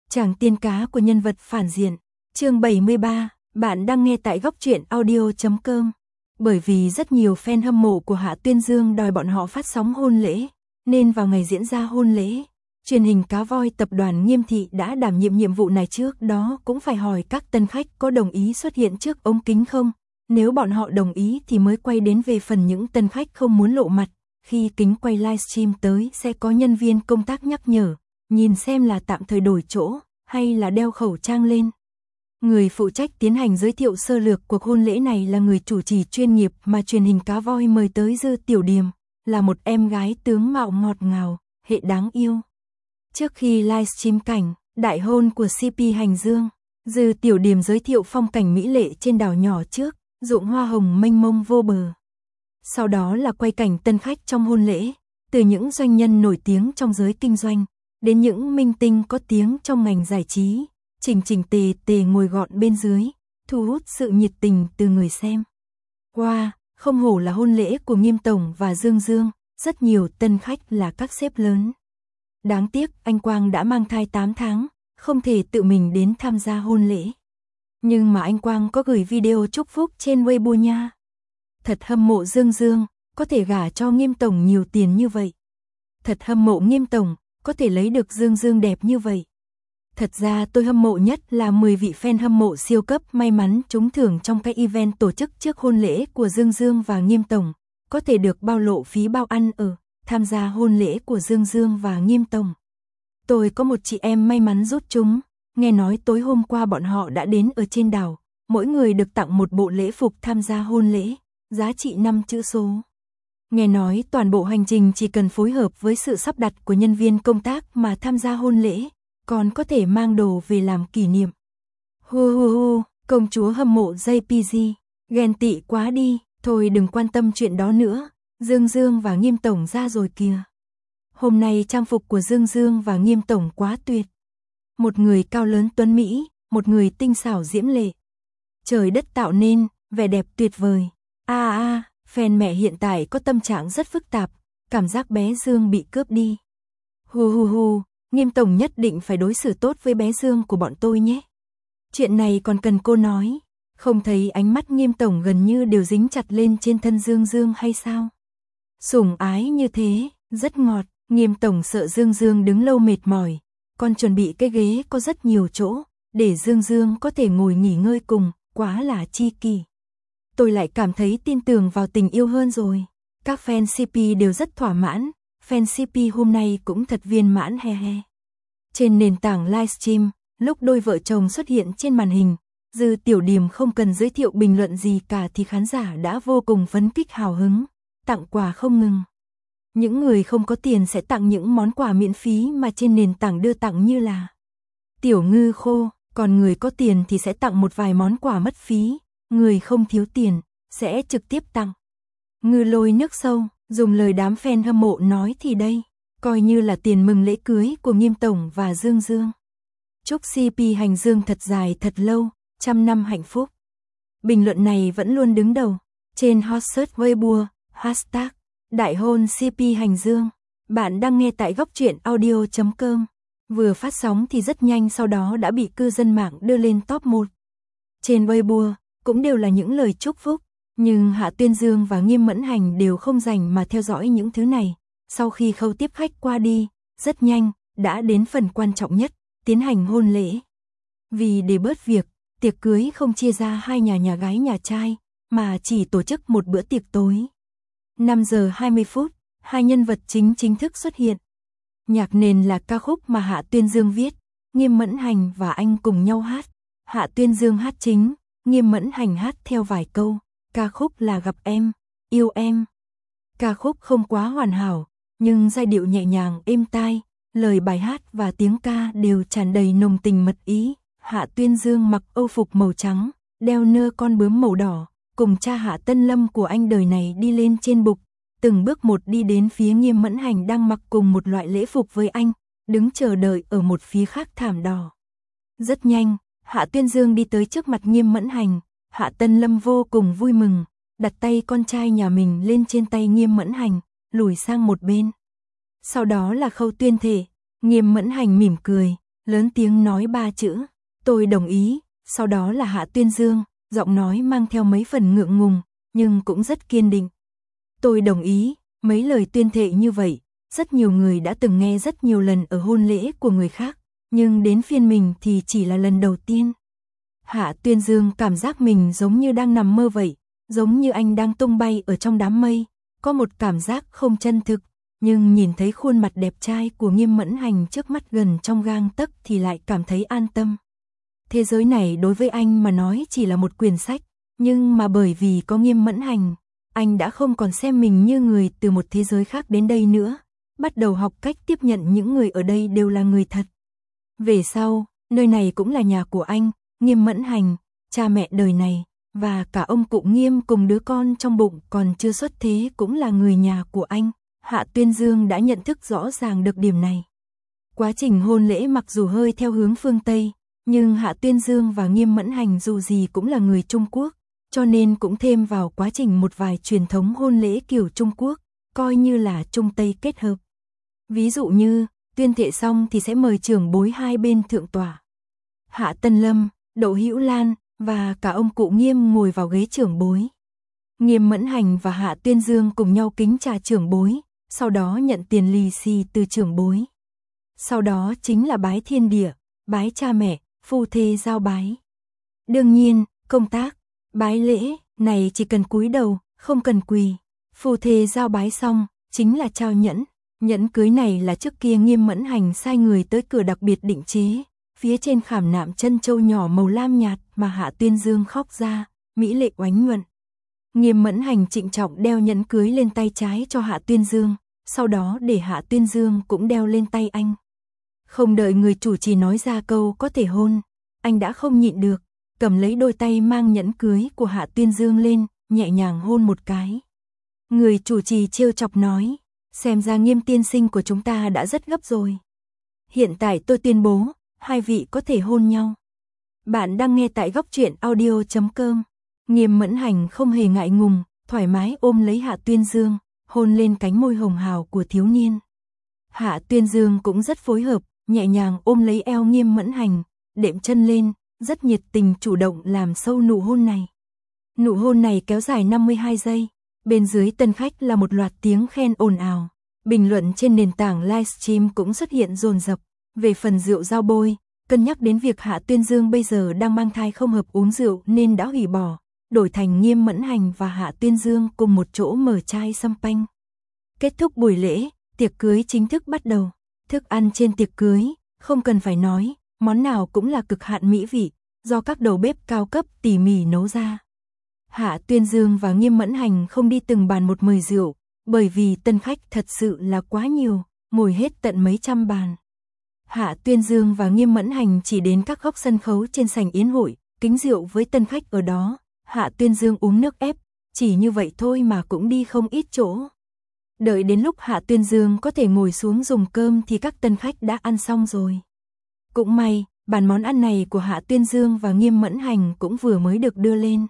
Chàng tiên cá của nhân vật phản diện. Chương 73, bạn đang nghe tại góc truyện audio.com. Bởi vì rất nhiều fan hâm mộ của Hạ Tuyên Dương đòi bọn họ phát sóng hôn lễ, nên vào ngày diễn ra hôn lễ, truyền hình Cá Voi tập đoàn Nghiêm Thị đã đảm nhiệm nhiệm vụ này. Trước đó cũng phải hỏi các tân khách có đồng ý xuất hiện trước ống kính không. Nếu bọn họ đồng ý thì mới quay đến. Về phần những tân khách không muốn lộ mặt, khi kính quay livestream tới sẽ có nhân viên công tác nhắc nhở, nhìn xem là tạm thời đổi chỗ hay là đeo khẩu trang lên. Người phụ trách tiến hành giới thiệu sơ lược cuộc hôn lễ này là người chủ trì chuyên nghiệp mà truyền hình Cá Voi mời tới. Dư Tiểu Điềm là một em gái tướng mạo ngọt ngào, hệ đáng yêu. Trước khi livestream cảnh đại hôn của CP Hành Dương, Dư Tiểu Điềm giới thiệu phong cảnh mỹ lệ trên đảo nhỏ trước, ruộng hoa hồng mênh mông vô bờ. Sau đó là quay cảnh tân khách trong hôn lễ, từ những doanh nhân nổi tiếng trong giới kinh doanh, đến những minh tinh có tiếng trong ngành giải trí, chỉnh tề tề ngồi gọn bên dưới, thu hút sự nhiệt tình từ người xem. Wow, không hổ là hôn lễ của Nghiêm Tổng và Dương Dương, rất nhiều tân khách là các sếp lớn. Đáng tiếc anh Quang đã mang thai 8 tháng, không thể tự mình đến tham gia hôn lễ. Nhưng mà anh Quang có gửi video chúc phúc trên Weibo nha. Thật hâm mộ Dương Dương, có thể gả cho Nghiêm Tổng nhiều tiền như vậy. Thật hâm mộ Nghiêm Tổng, có thể lấy được Dương Dương đẹp như vậy. Thật ra tôi hâm mộ nhất là 10 vị fan hâm mộ siêu cấp may mắn trúng thưởng trong cái event tổ chức trước hôn lễ của Dương Dương và Nghiêm Tổng, có thể được bao lộ phí bao ăn ở, tham gia hôn lễ của Dương Dương và Nghiêm Tổng. Tôi có một chị em may mắn rút trúng, nghe nói tối hôm qua bọn họ đã đến ở trên đảo, mỗi người được tặng một bộ lễ phục tham gia hôn lễ, giá trị 5 chữ số. Nghe nói toàn bộ hành trình chỉ cần phối hợp với sự sắp đặt của nhân viên công tác mà tham gia hôn lễ, còn có thể mang đồ về làm kỷ niệm. Hu, công chúa hâm mộ JPG, ghen tị quá đi, thôi đừng quan tâm chuyện đó nữa, Dương Dương và Nghiêm Tổng ra rồi kìa. Hôm nay trang phục của Dương Dương và Nghiêm Tổng quá tuyệt. Một người cao lớn tuấn Mỹ, một người tinh xảo diễm lệ. Trời đất tạo nên, vẻ đẹp tuyệt vời. Fan mẹ hiện tại có tâm trạng rất phức tạp, cảm giác bé Dương bị cướp đi. Hu, Nghiêm Tổng nhất định phải đối xử tốt với bé Dương của bọn tôi nhé. Chuyện này còn cần cô nói, không thấy ánh mắt Nghiêm Tổng gần như đều dính chặt lên trên thân Dương Dương hay sao? Sủng ái như thế, rất ngọt, Nghiêm Tổng sợ Dương Dương đứng lâu mệt mỏi, còn chuẩn bị cái ghế có rất nhiều chỗ, để Dương Dương có thể ngồi nghỉ ngơi cùng, quá là chi kỷ. Tôi lại cảm thấy tin tưởng vào tình yêu hơn rồi. Các fan CP đều rất thỏa mãn, fan CP hôm nay cũng thật viên mãn he. Trên nền tảng livestream, lúc đôi vợ chồng xuất hiện trên màn hình, Dư Tiểu Điềm không cần giới thiệu bình luận gì cả thì khán giả đã vô cùng phấn khích hào hứng, tặng quà không ngừng. Những người không có tiền sẽ tặng những món quà miễn phí mà trên nền tảng đưa tặng như là tiểu ngư khô, còn người có tiền thì sẽ tặng một vài món quà mất phí, người không thiếu tiền sẽ trực tiếp tặng ngư lôi nước sâu. Dùng lời đám fan hâm mộ nói thì đây, coi như là tiền mừng lễ cưới của Nghiêm Tổng và Dương Dương. Chúc CP Hành Dương thật dài thật lâu, 100 năm hạnh phúc. Bình luận này vẫn luôn đứng đầu trên hot search Weibo, hashtag đại hôn CP Hành Dương. Bạn đang nghe tại góc truyện audio.com. Vừa phát sóng thì rất nhanh sau đó đã bị cư dân mạng đưa lên top 1. Trên Weibo cũng đều là những lời chúc phúc, nhưng Hạ Tuyên Dương và Nghiêm Mẫn Hành đều không dành mà theo dõi những thứ này. Sau khi khâu tiếp khách qua đi, rất nhanh đã đến phần quan trọng nhất, tiến hành hôn lễ. Vì để bớt việc, tiệc cưới không chia ra hai nhà gái nhà trai, mà chỉ tổ chức một bữa tiệc tối. 5 giờ 20 phút, hai nhân vật chính thức xuất hiện. Nhạc nền là ca khúc mà Hạ Tuyên Dương viết, Nghiêm Mẫn Hành và anh cùng nhau hát. Hạ Tuyên Dương hát chính, Nghiêm Mẫn Hành hát theo vài câu. Ca khúc là Gặp Em, Yêu Em. Ca khúc không quá hoàn hảo, nhưng giai điệu nhẹ nhàng êm tai, lời bài hát và tiếng ca đều tràn đầy nồng tình mật ý. Hạ Tuyên Dương mặc âu phục màu trắng, đeo nơ con bướm màu đỏ, cùng cha Hạ Tân Lâm của anh đời này đi lên trên bục, từng bước một đi đến phía Nghiêm Mẫn Hành đang mặc cùng một loại lễ phục với anh, đứng chờ đợi ở một phía khác thảm đỏ. Rất nhanh, Hạ Tuyên Dương đi tới trước mặt Nghiêm Mẫn Hành. Hạ Tân Lâm vô cùng vui mừng, đặt tay con trai nhà mình lên trên tay Nghiêm Mẫn Hành, lùi sang một bên. Sau đó là khâu tuyên thệ, Nghiêm Mẫn Hành mỉm cười, lớn tiếng nói 3 chữ, tôi đồng ý, sau đó là Hạ Tuyên Dương, giọng nói mang theo mấy phần ngượng ngùng, nhưng cũng rất kiên định. Tôi đồng ý, mấy lời tuyên thệ như vậy, rất nhiều người đã từng nghe rất nhiều lần ở hôn lễ của người khác, nhưng đến phiên mình thì chỉ là lần đầu tiên. Hạ Tuyên Dương cảm giác mình giống như đang nằm mơ vậy, giống như anh đang tung bay ở trong đám mây, có một cảm giác không chân thực, nhưng nhìn thấy khuôn mặt đẹp trai của Nghiêm Mẫn Hành trước mắt gần trong gang tấc thì lại cảm thấy an tâm. Thế giới này đối với anh mà nói chỉ là một quyển sách, nhưng mà bởi vì có Nghiêm Mẫn Hành, anh đã không còn xem mình như người từ một thế giới khác đến đây nữa, bắt đầu học cách tiếp nhận những người ở đây đều là người thật. Về sau, nơi này cũng là nhà của anh, Nghiêm Mẫn Hành, cha mẹ đời này, và cả ông cụ Nghiêm cùng đứa con trong bụng còn chưa xuất thế cũng là người nhà của anh. Hạ Tuyên Dương đã nhận thức rõ ràng được điểm này. Quá trình hôn lễ mặc dù hơi theo hướng phương Tây, nhưng Hạ Tuyên Dương và Nghiêm Mẫn Hành dù gì cũng là người Trung Quốc, cho nên cũng thêm vào quá trình một vài truyền thống hôn lễ kiểu Trung Quốc, coi như là Trung Tây kết hợp. Ví dụ như, tuyên thệ xong thì sẽ mời trưởng bối hai bên thượng tọa. Hạ Tân Lâm, Đỗ Hữu Lan và cả ông cụ Nghiêm ngồi vào ghế trưởng bối. Nghiêm Mẫn Hành và Hạ Tuyên Dương cùng nhau kính trà trưởng bối, sau đó nhận tiền lì xì từ trưởng bối. Sau đó chính là bái thiên địa, bái cha mẹ, phu thê giao bái. Đương nhiên, công tác, bái lễ này chỉ cần cúi đầu, không cần quỳ. Phu thê giao bái xong, chính là trao nhẫn. Nhẫn cưới này là trước kia Nghiêm Mẫn Hành sai người tới cửa đặc biệt định chế, phía trên khảm nạm chân châu nhỏ màu lam nhạt mà Hạ Tuyên Dương khóc ra, mỹ lệ oánh nhuận. Nghiêm Mẫn Hành trịnh trọng đeo nhẫn cưới lên tay trái cho Hạ Tuyên Dương, sau đó để Hạ Tuyên Dương cũng đeo lên tay anh. Không đợi người chủ trì nói ra câu có thể hôn, anh đã không nhịn được, cầm lấy đôi tay mang nhẫn cưới của Hạ Tuyên Dương lên, nhẹ nhàng hôn một cái. Người chủ trì trêu chọc nói, xem ra Nghiêm tiên sinh của chúng ta đã rất gấp rồi. Hiện tại tôi tuyên bố, hai vị có thể hôn nhau. Bạn đang nghe tại góc truyện audio.com. Nghiêm Mẫn Hành không hề ngại ngùng, thoải mái ôm lấy Hạ Tuyên Dương, hôn lên cánh môi hồng hào của thiếu niên. Hạ Tuyên Dương cũng rất phối hợp, nhẹ nhàng ôm lấy eo Nghiêm Mẫn Hành, đệm chân lên, rất nhiệt tình chủ động làm sâu nụ hôn này. Nụ hôn này kéo dài 52 giây, bên dưới tân khách là một loạt tiếng khen ồn ào. Bình luận trên nền tảng livestream cũng xuất hiện dồn dập. Về phần rượu giao bôi, cân nhắc đến việc Hạ Tuyên Dương bây giờ đang mang thai không hợp uống rượu nên đã hủy bỏ, đổi thành Nghiêm Mẫn Hành và Hạ Tuyên Dương cùng một chỗ mở chai champagne. Kết thúc buổi lễ, tiệc cưới chính thức bắt đầu. Thức ăn trên tiệc cưới, không cần phải nói, món nào cũng là cực hạn mỹ vị, do các đầu bếp cao cấp tỉ mỉ nấu ra. Hạ Tuyên Dương và Nghiêm Mẫn Hành không đi từng bàn một mời rượu, bởi vì tân khách thật sự là quá nhiều, ngồi hết tận mấy trăm bàn. Hạ Tuyên Dương và Nghiêm Mẫn Hành chỉ đến các góc sân khấu trên sảnh yến hội, kính rượu với tân khách ở đó. Hạ Tuyên Dương uống nước ép, chỉ như vậy thôi mà cũng đi không ít chỗ. Đợi đến lúc Hạ Tuyên Dương có thể ngồi xuống dùng cơm thì các tân khách đã ăn xong rồi. Cũng may, bàn món ăn này của Hạ Tuyên Dương và Nghiêm Mẫn Hành cũng vừa mới được đưa lên.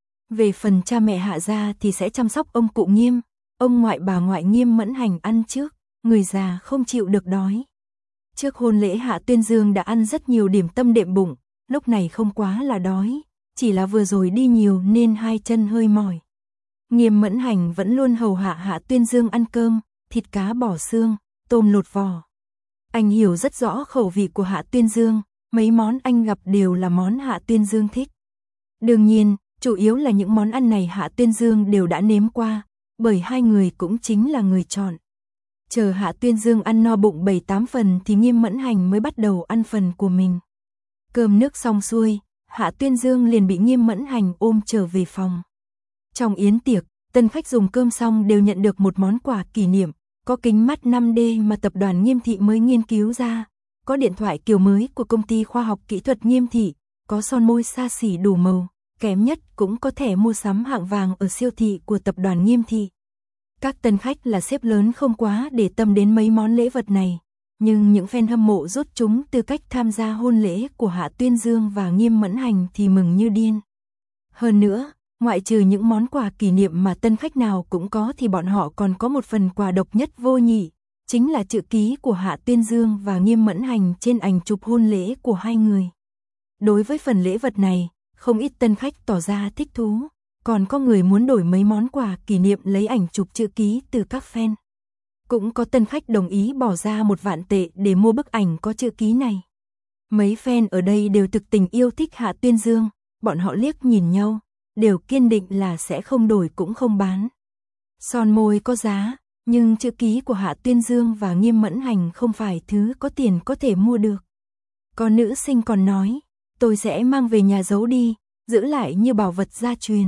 Về phần cha mẹ Hạ gia thì sẽ chăm sóc ông cụ Nghiêm, ông ngoại bà ngoại Nghiêm Mẫn Hành ăn trước, người già không chịu được đói. Trước hôn lễ Hạ Tuyên Dương đã ăn rất nhiều điểm tâm đệm bụng, lúc này không quá là đói, chỉ là vừa rồi đi nhiều nên hai chân hơi mỏi. Nghiêm Mẫn Hành vẫn luôn hầu hạ Hạ Tuyên Dương ăn cơm, thịt cá bỏ xương, tôm lột vỏ. Anh hiểu rất rõ khẩu vị của Hạ Tuyên Dương, mấy món anh gặp đều là món Hạ Tuyên Dương thích. Đương nhiên, chủ yếu là những món ăn này Hạ Tuyên Dương đều đã nếm qua, bởi hai người cũng chính là người chọn. Chờ Hạ Tuyên Dương ăn no bụng 7-8 phần thì Nghiêm Mẫn Hành mới bắt đầu ăn phần của mình. Cơm nước xong xuôi, Hạ Tuyên Dương liền bị Nghiêm Mẫn Hành ôm trở về phòng. Trong yến tiệc, tân khách dùng cơm xong đều nhận được một món quà kỷ niệm, có kính mắt 5D mà tập đoàn Nghiêm Thị mới nghiên cứu ra, có điện thoại kiểu mới của công ty khoa học kỹ thuật Nghiêm Thị, có son môi xa xỉ đủ màu, kém nhất cũng có thẻ mua sắm hạng vàng ở siêu thị của tập đoàn Nghiêm Thị. Các tân khách là sếp lớn không quá để tâm đến mấy món lễ vật này, nhưng những fan hâm mộ rút chúng tư cách tham gia hôn lễ của Hạ Tuyên Dương và Nghiêm Mẫn Hành thì mừng như điên. Hơn nữa, ngoại trừ những món quà kỷ niệm mà tân khách nào cũng có thì bọn họ còn có một phần quà độc nhất vô nhị, chính là chữ ký của Hạ Tuyên Dương và Nghiêm Mẫn Hành trên ảnh chụp hôn lễ của hai người. Đối với phần lễ vật này, không ít tân khách tỏ ra thích thú, còn có người muốn đổi mấy món quà kỷ niệm lấy ảnh chụp chữ ký từ các fan. Cũng có tân khách đồng ý bỏ ra 1 vạn tệ để mua bức ảnh có chữ ký này. Mấy fan ở đây đều thực tình yêu thích Hạ Tuyên Dương, bọn họ liếc nhìn nhau, đều kiên định là sẽ không đổi cũng không bán. Son môi có giá, nhưng chữ ký của Hạ Tuyên Dương và Nghiêm Mẫn Hành không phải thứ có tiền có thể mua được. Có nữ sinh còn nói, tôi sẽ mang về nhà giấu đi, giữ lại như bảo vật gia truyền.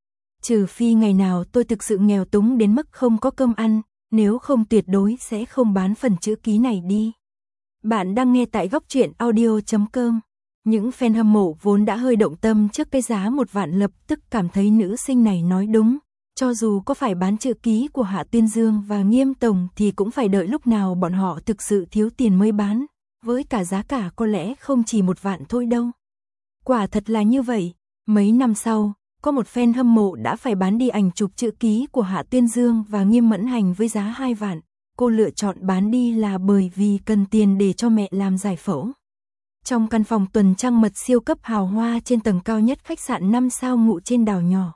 Trừ phi ngày nào tôi thực sự nghèo túng đến mức không có cơm ăn, nếu không tuyệt đối sẽ không bán phần chữ ký này đi. Bạn đang nghe tại góc truyện audio.com. Những fan hâm mộ vốn đã hơi động tâm trước cái giá 1 vạn lập tức cảm thấy nữ sinh này nói đúng. Cho dù có phải bán chữ ký của Hạ Tuyên Dương và Nghiêm Tổng thì cũng phải đợi lúc nào bọn họ thực sự thiếu tiền mới bán. Với cả giá cả có lẽ không chỉ 1 vạn thôi đâu. Quả thật là như vậy. Mấy năm sau, có một fan hâm mộ đã phải bán đi ảnh chụp chữ ký của Hạ Tuyên Dương và Nghiêm Mẫn Hành với giá 2 vạn. Cô lựa chọn bán đi là bởi vì cần tiền để cho mẹ làm giải phẫu. Trong căn phòng tuần trăng mật siêu cấp hào hoa trên tầng cao nhất khách sạn 5 sao ngụ trên đảo nhỏ.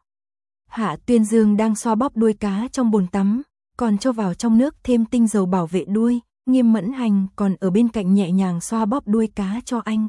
Hạ Tuyên Dương đang xoa bóp đuôi cá trong bồn tắm, còn cho vào trong nước thêm tinh dầu bảo vệ đuôi. Nghiêm Mẫn Hành còn ở bên cạnh nhẹ nhàng xoa bóp đuôi cá cho anh.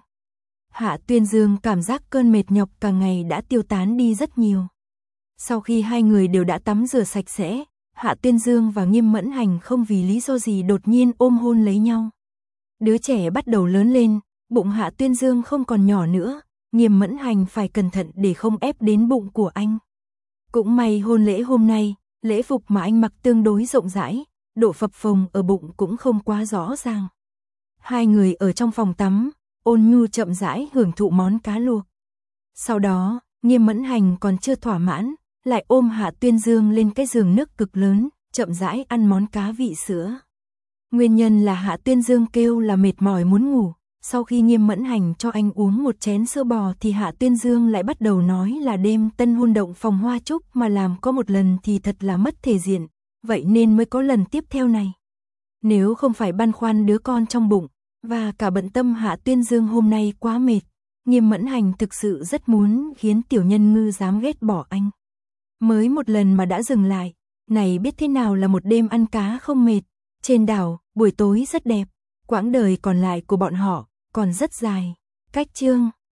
Hạ Tuyên Dương cảm giác cơn mệt nhọc cả ngày đã tiêu tán đi rất nhiều. Sau khi hai người đều đã tắm rửa sạch sẽ, Hạ Tuyên Dương và Nghiêm Mẫn Hành không vì lý do gì đột nhiên ôm hôn lấy nhau. Đứa trẻ bắt đầu lớn lên, bụng Hạ Tuyên Dương không còn nhỏ nữa, Nghiêm Mẫn Hành phải cẩn thận để không ép đến bụng của anh. Cũng may hôn lễ hôm nay, lễ phục mà anh mặc tương đối rộng rãi, độ phập phồng ở bụng cũng không quá rõ ràng. Hai người ở trong phòng tắm, ôn nhu chậm rãi hưởng thụ món cá luộc. Sau đó, Nghiêm Mẫn Hành còn chưa thỏa mãn, lại ôm Hạ Tuyên Dương lên cái giường nước cực lớn, chậm rãi ăn món cá vị sữa. Nguyên nhân là Hạ Tuyên Dương kêu là mệt mỏi muốn ngủ. Sau khi Nghiêm Mẫn Hành cho anh uống một chén sữa bò thì Hạ Tuyên Dương lại bắt đầu nói là đêm tân hôn động phòng hoa chúc mà làm có một lần thì thật là mất thể diện, vậy nên mới có lần tiếp theo này. Nếu không phải băn khoăn đứa con trong bụng, và cả bận tâm Hạ Tuyên Dương hôm nay quá mệt, Nghiêm Mẫn Hành thực sự rất muốn khiến tiểu nhân ngư dám ghét bỏ anh. Mới một lần mà đã dừng lại, này biết thế nào là một đêm ăn cá không mệt, trên đảo, buổi tối rất đẹp, quãng đời còn lại của bọn họ còn rất dài. Cách chương